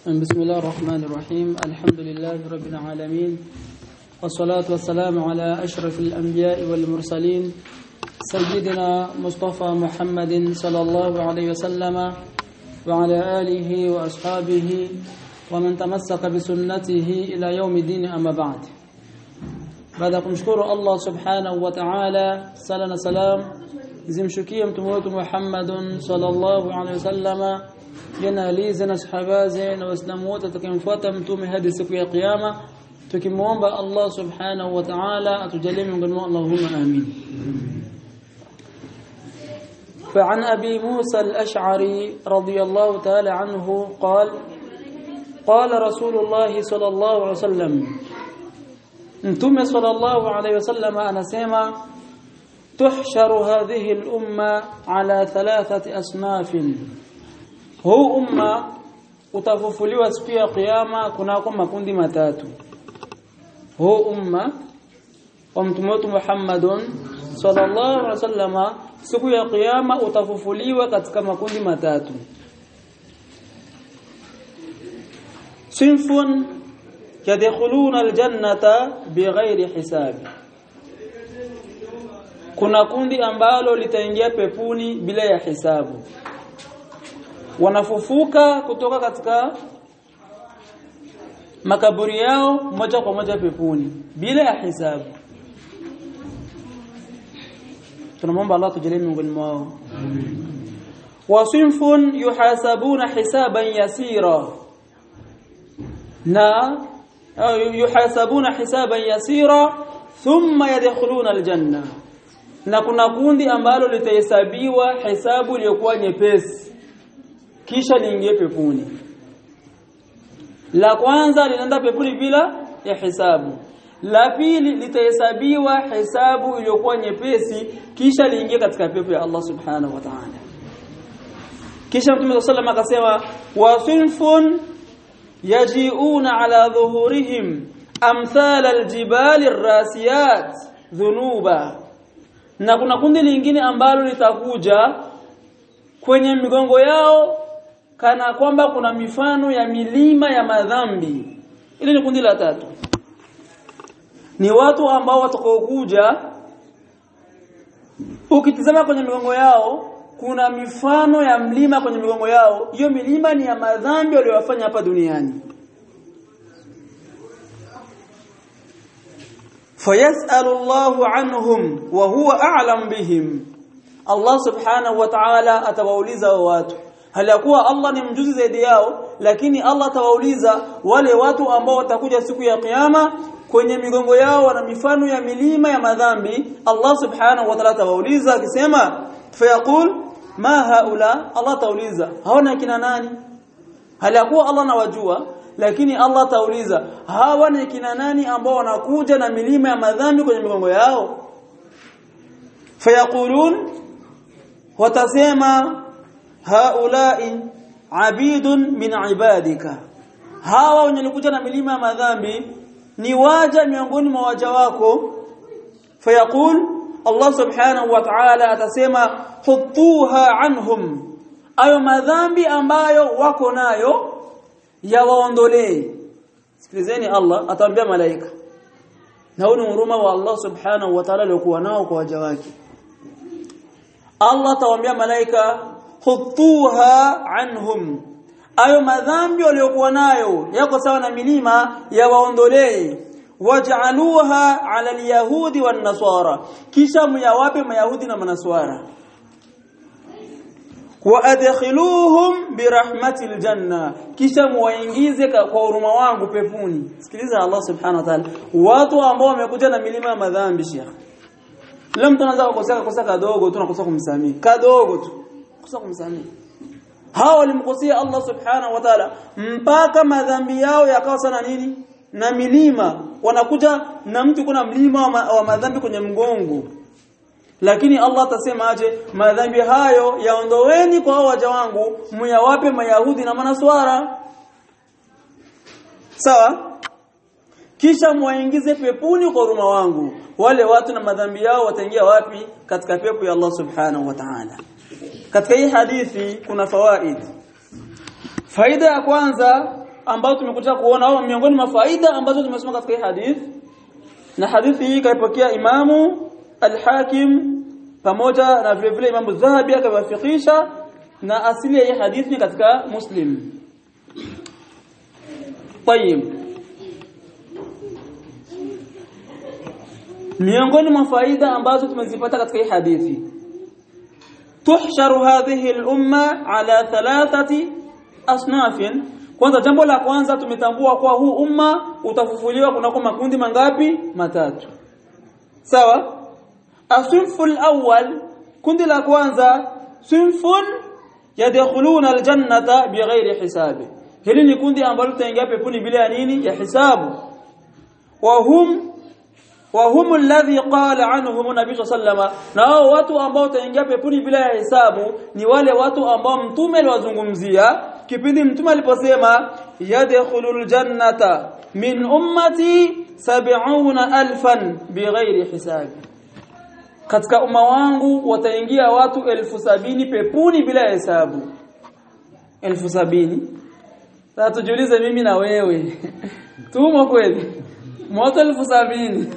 بسم الله الرحمن الرحيم الحمد لله رب العالمين والصلاة والسلام على أشرف الأنبياء والمرسلين سيدنا مصطفى محمد صلى الله عليه وسلم وعلى آله وأصحابه ومن تمسك بسنته إلى يوم الدين أما بعد بعدكم شكر الله سبحانه وتعالى سلام سلام زمشكيه متموت محمد صلى الله عليه وسلم jana alize na sahabaze na waislamu wote atakayemfuata mtume hadi siku ya kiyama tukimuomba Allah subhanahu wa ta'ala atujalie miongoni mwa Allahumma amin. فعن أبي موسى الأشعري رضي الله تعالى عنه قال رسول الله صلى الله عليه وسلم متوم صلى الله عليه وسلم anasema تحشر هذه الأمة على ثلاثة أصناف. Huu umma utafufuliwa siku ya kiyama kunako makundi matatu. Huu umma wa mtume wetu Muhammadun sallallahu alaihi wasallama siku ya kiyama utafufuliwa katika makundi matatu. Sinfun yadkhuluna aljannata bighairi hisabi. Kuna kundi ambalo litaingia peponi bila ya hisabu. Wanafufuka kutoka katika makaburi yao moja kwa moja peponi bila ya hisabu. Tunamwomba Allah tujalie miongoni mwao. Wasinfun yuhasabuna hisaban yasira, na yuhasabuna hisaban yasira thumma yadkhuluna aljanna, na kuna kundi ambalo litahesabiwa hisabu iliyokuwa nyepesi kisha liingie peponi. La kwanza linaenda peponi bila ya hisabu. La pili litahesabiwa hisabu iliyokuwa nyepesi kisha liingie katika pepo ya Allah subhanahu wa ta'ala. Kisha Mtume sallallahu akasema wasinfun yaji'una ala dhuhurihim amthal aljibali arrasiyat dhunuba, na kuna kundi lingine ambalo litakuja kwenye migongo yao kana kwamba kuna mifano ya milima ya madhambi. Ile ni kundi la tatu. Ni watu ambao watakaokuja ukitizama kwenye migongo yao kuna mifano ya mlima kwenye migongo yao. Hiyo milima ni ya madhambi waliyofanya hapa duniani. Fayasalu Allahu anhum wa huwa a'lam bihim. Allah subhanahu wa ta'ala atawauliza watu. Halakuwa Allah ni mjuzi zaidi yao, lakini Allah atawauliza wale watu ambao watakuja siku ya kiyama kwenye migongo yao wana mifano ya milima ya madhambi. Allah subhanahu wa ta'ala atawauliza akisema fayaqul ma haula, Allah atauliza hawana kina nani? Halakuwa Allah anawajua, lakini Allah atauliza hawa ni kina nani ambao wanakuja na milima ya madhambi kwenye migongo yao? Fayaqulun, watasema haulai abidun min ibadika, hawa wenye na milima ya madhambi ni waja miongoni mwa waja wako. Fayaqul, Allah subhanahu wa ta'ala atasema hutuha anhum, ayo madhambi ambayo wako nayo yawaondolee. Sikilizeni, Allah ataambia malaika, na huu ni huruma wa Allah subhanahu wa ta'ala aliokuwa nao kwa waja wake. Allah atawaambia malaika hutuha anhum, ayo madhambi waliokuwa nayo yako sawa na milima yawaondolee. Waj'aluha 'ala al-yahudi wan-nasara, kisha myawape mayahudi na manaswara. Wa adkhiluhum bi rahmatil janna, kisha muwaingize kwa huruma wangu peponi. Sikiliza Allah subhanahu wa ta'ala, watu ambao wamekuja na milima ya madhambi shekhi. Leo mtu anaanza kukosa kadogo tu, nakosa kumsamehe kadogo tu, kukosa kumsamehe. Hao walimkosea Allah subhanahu wa ta'ala mpaka madhambi yao yakawa sana nini na milima. Wanakuja na mtu kuna mlima wa madhambi kwenye mgongo, lakini Allah atasema aje, madhambi hayo yaondoweni kwa waja wangu, myawape mayahudi na manaswara. Sawa? Kisha muwaingize peponi kwa huruma wangu. Wale watu na madhambi yao wataingia wapi? Katika pepo ya Allah subhanahu wa ta'ala. Katika hii hadithi kuna fawaid. Faida ya kwanza, ambayo tumekuja kuona au miongoni mwa faida ambazo tumesoma katika hii hadithi, na hadithi hii kaipokea Imamu Al-Hakim pamoja na vile vile Imamu Dhahabi akawafikisha, na asili ya hii hadithi ni katika Muslim. Tayeb, miongoni mwa faida ambazo tumezipata katika hii hadithi, tuhsharu hadhihi al-umma ala thalathati asnafin. Kwanza, jambo la kwanza tumetambua kwa huu umma utafufuliwa kunako makundi mangapi? Matatu. Sawa? Asunful awwal, kundi la kwanza, sunfun yadkhuluna aljannata bighairi hisabi. Hili ni kundi ambalo litaingia peponi bila ya nini? Ya hisabu. wa hum alladhi qala anhum nabii sallama, na hao watu ambao wataingia peponi bila ya hisabu ni wale watu ambao mtume aliwazungumzia kipindi mtume aliposema yadkhulul jannata min ummati 70,000 bighairi hisabi, katika umma wangu wataingia watu 70,000 peponi bila ya hisabu. 70,000. Sasa tujiulize mimi na wewe tumo kweli moto 70,000?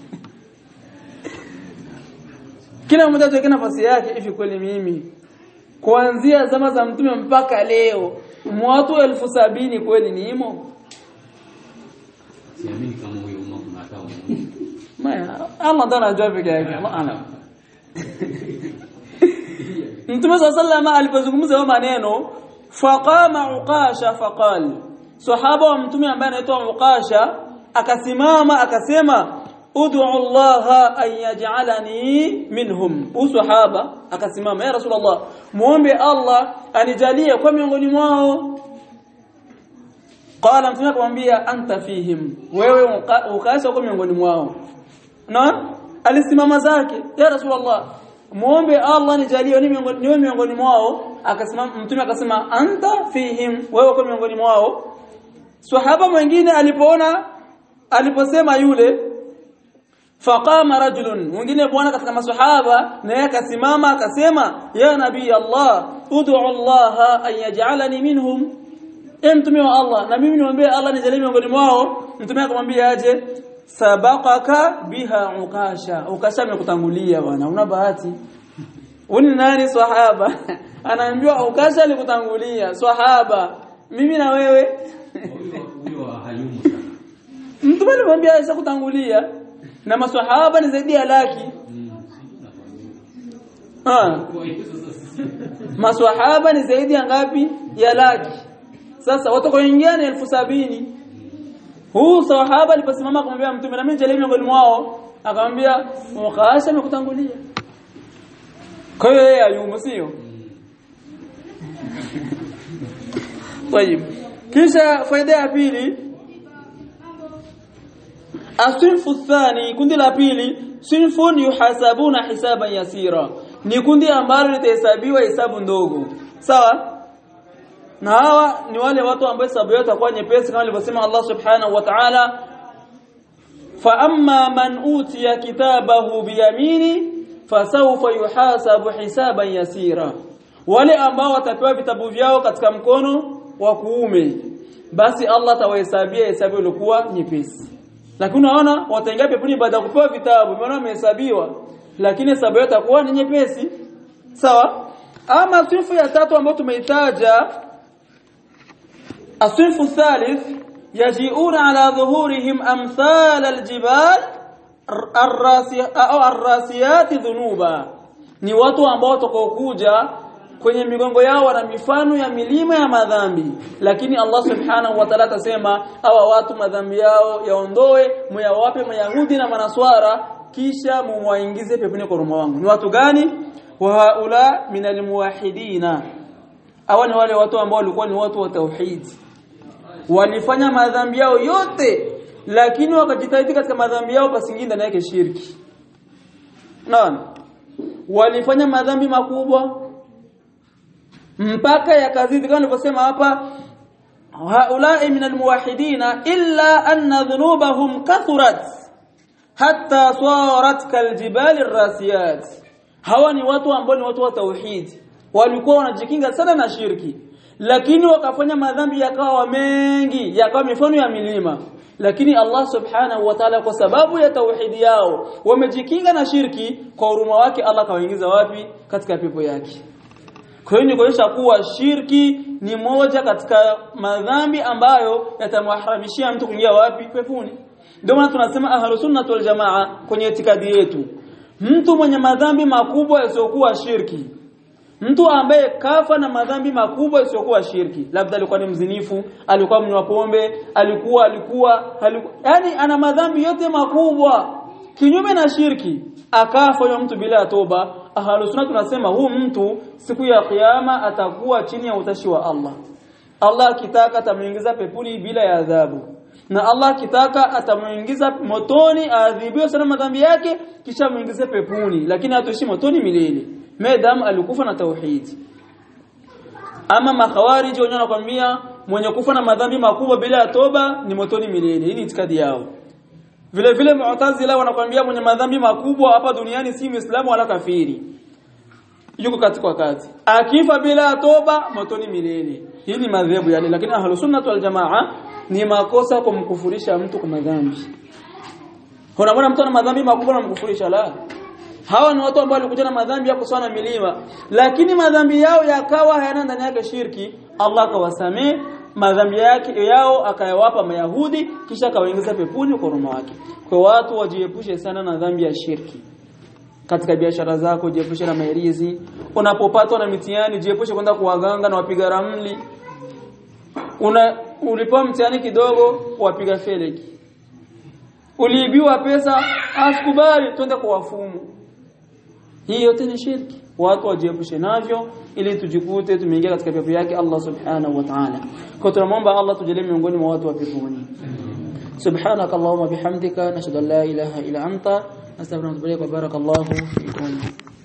Kila mmoja tuweke nafasi yake, hivi kweli mimi kuanzia zama za mtume mpaka leo watu 70,000 kweli nimo? Siamini kama huyo umma kuna hata maya Allah ndo anajua peke yake. Allah Mtume sallallahu alipozungumza hayo maneno, faqama Uqasha faqal, sahaba wa mtume ambaye anaitwa Uqasha akasimama akasema, ud'u Allah an yaj'alani minhum. Usahaba akasimama, ya Rasulullah, muombe Allah anijalie kwa miongoni mwao. Qala, mtume akamwambia, anta fihim, wewe Uqasha uko miongoni mwao. Na alisimama zake, ya Rasulullah, muombe Allah anijalie niwe miongoni mwao. Akasimama mtume akasema, anta fihim, wewe uko miongoni mwao. Sahaba mwingine aliposema yule, faqama rajulun, mwingine bwana katika maswahaba naye akasimama akasema, ya nabii Allah, ud'u Allah an yaj'alani minhum, mtume wa Allah, na mimi niombe Allah nijalie miongoni mwao. Mtume akamwambia aje, sabaqaka biha Uqasha, Uqasha amekutangulia bwana, una bahati. Uni nani? Sahaba anaambiwa Uqasha alikutangulia. Sahaba, mimi na wewe huyo hayumu. mtume alimwambia Aisha kutangulia, na maswahaba ni zaidi ya laki. Maswahaba ni zaidi ya ngapi? Ya laki. Sasa watu kuingia ni 70,000. Huu sahaba aliposimama akamwambia mtume, na mimi nijalie miongoni mwao, akamwambia Uqasha amekutangulia. Kwa hiyo yeye ayumu, sio? Tayeb, kisha faida ya pili, asinfu thani, kundi la pili, sinfun yuhasabuna hisaban yasira, ni kundi ambalo litahesabiwa hisabu ndogo. Sawa? Na hawa ni wale watu ambao hisabu yao itakuwa nyepesi kama alivyosema Allah subhanahu wa ta'ala, fa amma man utiya kitabahu biyamini fasawfa yuhasabu hisaban yasira, wale ambao watapewa vitabu vyao katika mkono wa kuume, basi Allah atawahesabia hesabu iliyokuwa nyepesi. Lakini unaona wataingia peponi baada ya kupewa vitabu, umeona wamehesabiwa, lakini hesabu yao itakuwa ni nyepesi. Sawa? Ama sifa ya tatu ambayo tumeitaja, asifu thalith, yajiuna ala dhuhurihim amthal aljibal arrasiyat dhunuba, ni watu ambao watakokuja kwenye migongo yao wana mifano ya milima ya madhambi, lakini Allah subhanahu wa ta'ala atasema hawa watu madhambi yao yaondoe, myawape Mayahudi na Manaswara, kisha muwaingize peponi kwa ruma wangu. Ni watu gani? Wa haula minal muwahhidina, hawa ni wale watu ambao walikuwa ni watu wa tauhid, walifanya madhambi yao yote, lakini wakajitahidi katika madhambi yao pasingine ndani yake shirki. Naam, walifanya madhambi makubwa mpaka yakazidi kama nilivyosema hapa, haulai minal muwahhidina illa anna dhunubahum kathurat hatta sarat kaljibali arrasiyat. Hawa ni watu ambao ni watu wa tauhid, walikuwa wanajikinga sana na shirki, lakini wakafanya madhambi yakawa mengi, yakawa mifano ya milima. Lakini Allah subhanahu wa ta'ala kwa sababu ya tauhidi yao wamejikinga na shirki, kwa huruma wake Allah kawaingiza wapi? Katika pepo yake. Kwa hiyo ni kuonyesha kuwa shirki ni moja katika madhambi ambayo yatamharamishia mtu kuingia wapi? Peponi. Ndio maana tunasema ahlus sunnah wal jamaa kwenye itikadi yetu, mtu mwenye madhambi makubwa yasiokuwa shirki, mtu ambaye kafa na madhambi makubwa yasiokuwa shirki, labda alikuwa ni mzinifu, alikuwa mnywa pombe, alikuwa yani ana madhambi yote makubwa kinyume na shirki, akafa huyo mtu bila toba, ahlus sunnah tunasema huyu mtu siku ya kiyama atakuwa chini ya utashi wa Allah. Allah akitaka atamuingiza peponi bila ya adhabu, na Allah akitaka atamuingiza motoni adhibiwe sana madhambi yake kisha muingize peponi, lakini hatoishi motoni milele madam alikufa na tauhid. Ama makhawariji wenyewe wanakuambia mwenye kufa na madhambi makubwa bila ya toba ni motoni milele. Hii ni itikadi yao. Vile vile Mu'tazila wanakuambia mwenye madhambi makubwa hapa duniani si Muislamu wala kafiri, yuko katika wakati, akifa bila toba motoni milele. Hii ni madhehebu yale, lakini ahlus sunnah wal jamaa ni makosa kumkufurisha mtu kwa madhambi. Unaona mtu ana madhambi makubwa na kumkufurisha, la. Hawa ni watu ambao walikuja na madhambi ya kusana milima, lakini madhambi yao yakawa hayana ndani yake shirki. Allah akawasamee madhambi yake yao, akayawapa Mayahudi, kisha akawaingiza peponi kwa huruma wake. Kwa watu wajiepushe sana na dhambi ya shirki. Katika biashara zako jiepushe na mairizi. Unapopatwa na mitihani jiepushe kwenda kuwaganga na wapiga ramli. Ulipoa mtihani kidogo wapiga feleki. Uliibiwa pesa, asikubali twende kwa wafumu. Hii yote ni shirki. Watu wajiepushe navyo ili tujikute tumeingia katika pepo yake Allah subhanahu wa ta'ala. Kwa tunamwomba Allah tujalie miongoni mwa watu wa peponi. Subhanakallahumma bihamdika nashhadu an la ilaha illa anta nastaghfiruka wa natubu ilayk. Barakallahu fikum.